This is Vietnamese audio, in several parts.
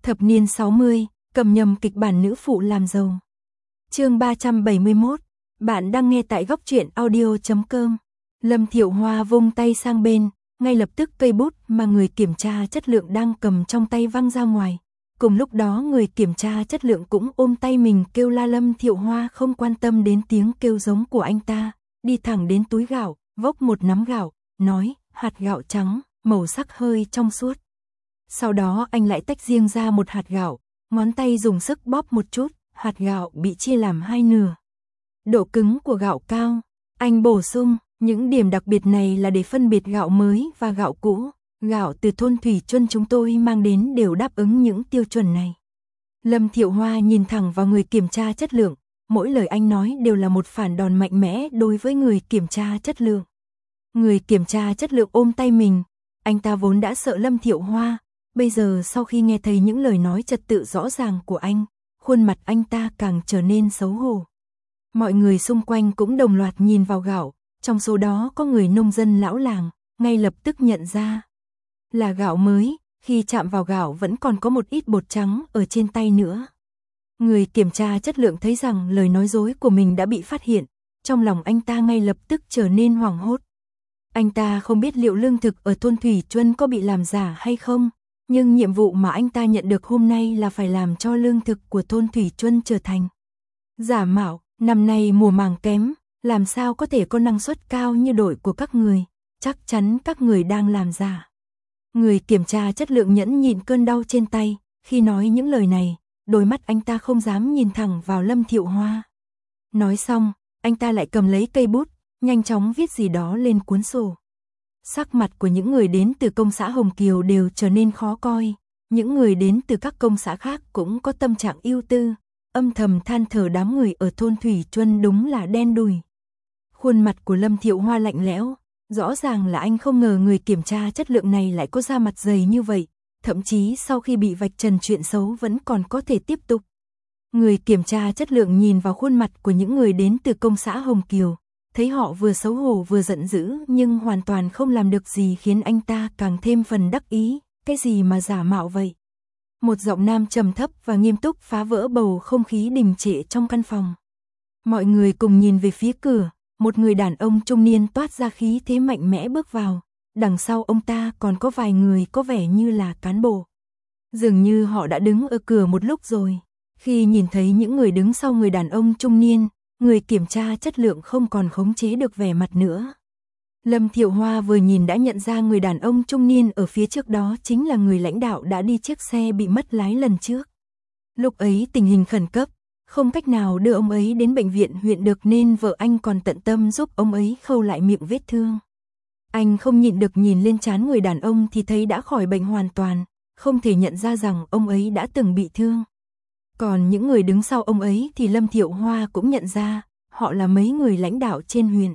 Thập niên 60, cầm nhầm kịch bản nữ phụ làm giàu. Chương 371, bạn đang nghe tại goctruyện.audio.com. Lâm Thiệu Hoa vung tay sang bên, ngay lập tức cây bút mà người kiểm tra chất lượng đang cầm trong tay văng ra ngoài. Cùng lúc đó người kiểm tra chất lượng cũng ôm tay mình kêu la. Lâm Thiệu Hoa không quan tâm đến tiếng kêu giống của anh ta, đi thẳng đến túi gạo, vốc một nắm gạo, nói, hạt gạo trắng, màu sắc hơi trong suốt. Sau đó anh lại tách riêng ra một hạt gạo, ngón tay dùng sức bóp một chút, hạt gạo bị chia làm hai nửa. Độ cứng của gạo cao, anh bổ sung, những điểm đặc biệt này là để phân biệt gạo mới và gạo cũ. Gạo từ thôn Thủy Chuân chúng tôi mang đến đều đáp ứng những tiêu chuẩn này. Lâm Thiệu Hoa nhìn thẳng vào người kiểm tra chất lượng, mỗi lời anh nói đều là một phản đòn mạnh mẽ đối với người kiểm tra chất lượng. Người kiểm tra chất lượng ôm tay mình, anh ta vốn đã sợ Lâm Thiệu Hoa, bây giờ sau khi nghe thấy những lời nói trật tự rõ ràng của anh, khuôn mặt anh ta càng trở nên xấu hổ. Mọi người xung quanh cũng đồng loạt nhìn vào gạo, trong số đó có người nông dân lão làng, ngay lập tức nhận ra là gạo mới, khi chạm vào gạo vẫn còn có một ít bột trắng ở trên tay nữa. Người kiểm tra chất lượng thấy rằng lời nói dối của mình đã bị phát hiện, trong lòng anh ta ngay lập tức trở nên hoảng hốt. Anh ta không biết liệu lương thực ở thôn Thủy Chuân có bị làm giả hay không, nhưng nhiệm vụ mà anh ta nhận được hôm nay là phải làm cho lương thực của thôn Thủy Chuân trở thành giả mạo. Năm nay mùa màng kém, làm sao có thể có năng suất cao như đội của các người, chắc chắn các người đang làm giả. Người kiểm tra chất lượng nhẫn nhịn cơn đau trên tay, khi nói những lời này, đôi mắt anh ta không dám nhìn thẳng vào Lâm Thiệu Hoa. Nói xong, anh ta lại cầm lấy cây bút, nhanh chóng viết gì đó lên cuốn sổ. Sắc mặt của những người đến từ công xã Hồng Kiều đều trở nên khó coi, những người đến từ các công xã khác cũng có tâm trạng ưu tư, âm thầm than thở đám người ở thôn Thủy Chuân đúng là đen đủi. Khuôn mặt của Lâm Thiệu Hoa lạnh lẽo, rõ ràng là anh không ngờ người kiểm tra chất lượng này lại có da mặt dày như vậy, thậm chí sau khi bị vạch trần chuyện xấu vẫn còn có thể tiếp tục. Người kiểm tra chất lượng nhìn vào khuôn mặt của những người đến từ công xã Hồng Kiều, thấy họ vừa xấu hổ vừa giận dữ nhưng hoàn toàn không làm được gì khiến anh ta càng thêm phần đắc ý, cái gì mà giả mạo vậy? Một giọng nam trầm thấp và nghiêm túc phá vỡ bầu không khí đình trệ trong căn phòng. Mọi người cùng nhìn về phía cửa, một người đàn ông trung niên toát ra khí thế mạnh mẽ bước vào, đằng sau ông ta còn có vài người có vẻ như là cán bộ. Dường như họ đã đứng ở cửa một lúc rồi. Khi nhìn thấy những người đứng sau người đàn ông trung niên, người kiểm tra chất lượng không còn khống chế được vẻ mặt nữa. Lâm Thiệu Hoa vừa nhìn đã nhận ra người đàn ông trung niên ở phía trước đó chính là người lãnh đạo đã đi chiếc xe bị mất lái lần trước. Lúc ấy tình hình khẩn cấp, không cách nào đưa ông ấy đến bệnh viện huyện được nên vợ anh còn tận tâm giúp ông ấy khâu lại miệng vết thương. Anh không nhịn được nhìn lên trán người đàn ông thì thấy đã khỏi bệnh hoàn toàn, không thể nhận ra rằng ông ấy đã từng bị thương. Còn những người đứng sau ông ấy thì Lâm Thiệu Hoa cũng nhận ra, họ là mấy người lãnh đạo trên huyện.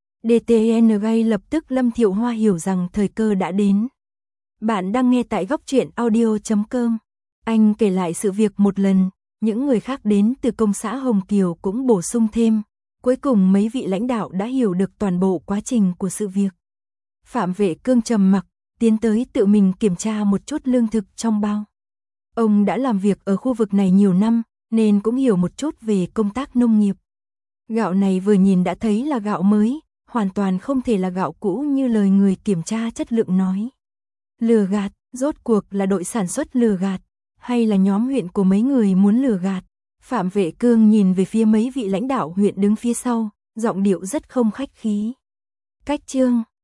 DTN gây lập tức Lâm Thiệu Hoa hiểu rằng thời cơ đã đến. Bạn đang nghe tại goctruyện.audio.com. Anh kể lại sự việc một lần, những người khác đến từ công xã Hồng Kiều cũng bổ sung thêm. Cuối cùng mấy vị lãnh đạo đã hiểu được toàn bộ quá trình của sự việc. Phạm Vệ Cương trầm mặc, tiến tới tự mình kiểm tra một chút lương thực trong bao. Ông đã làm việc ở khu vực này nhiều năm, nên cũng hiểu một chút về công tác nông nghiệp. Gạo này vừa nhìn đã thấy là gạo mới, hoàn toàn không thể là gạo cũ như lời người kiểm tra chất lượng nói. Lừa gạt, rốt cuộc là đội sản xuất lừa gạt, hay là nhóm huyện của mấy người muốn lừa gạt? Phạm Vệ Cương nhìn về phía mấy vị lãnh đạo huyện đứng phía sau, giọng điệu rất không khách khí. Cách chương